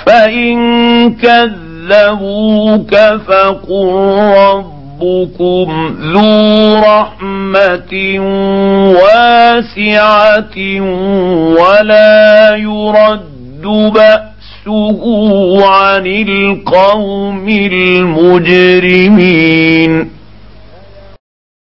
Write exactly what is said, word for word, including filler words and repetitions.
فإن كذبوك فقل ربكم ذو رحمة واسعة ولا يرد بأسه عن القوم المجرمين.